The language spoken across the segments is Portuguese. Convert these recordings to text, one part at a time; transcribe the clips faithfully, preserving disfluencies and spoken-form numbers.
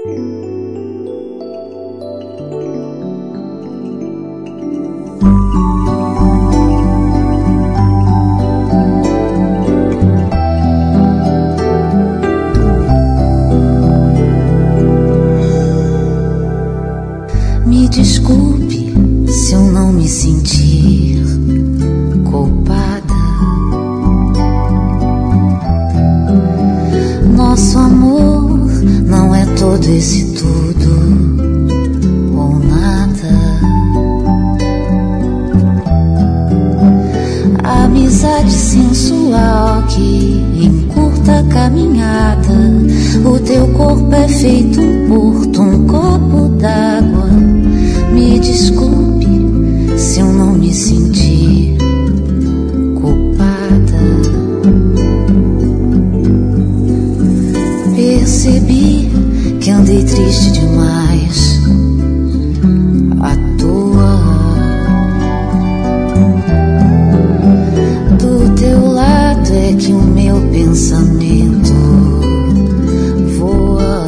Me desculpe se eu não me sentir culpada. Nosso amor não é todo esse tudo ou nada. A amizade sensual que encurta a caminhada. O teu corpo é feito um porto, um copo d'água. Me desculpe se eu não me sentir culpada. Percebi que andei triste demais à toa. Do teu lado é que o meu pensamento voa.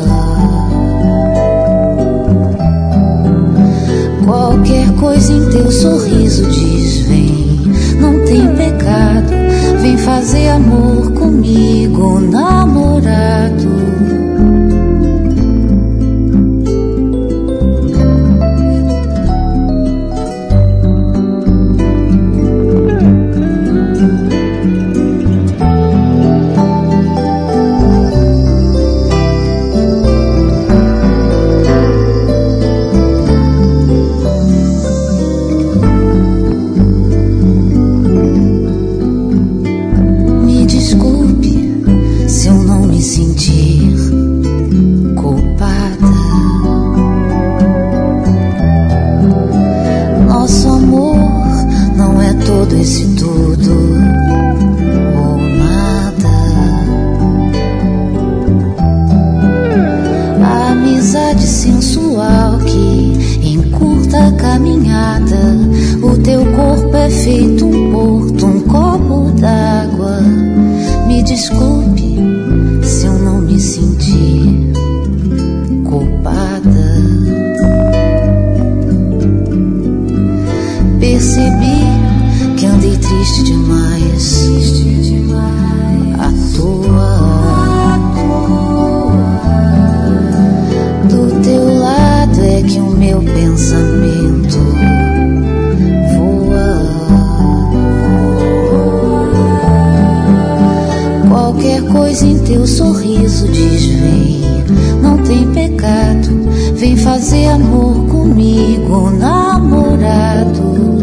Qualquer coisa em teu sorriso diz vem, não tem pecado. Vem fazer amor comigo, namorado. Sensual que encurta a caminhada. O teu corpo é feito um porto, um copo d'água. Me desculpe se eu não me sentir culpada. Percebi que andei triste demais, triste demais à toa. Que o meu pensamento voa. Qualquer coisa em teu sorriso diz vem, não tem pecado. Vem fazer amor comigo, namorado.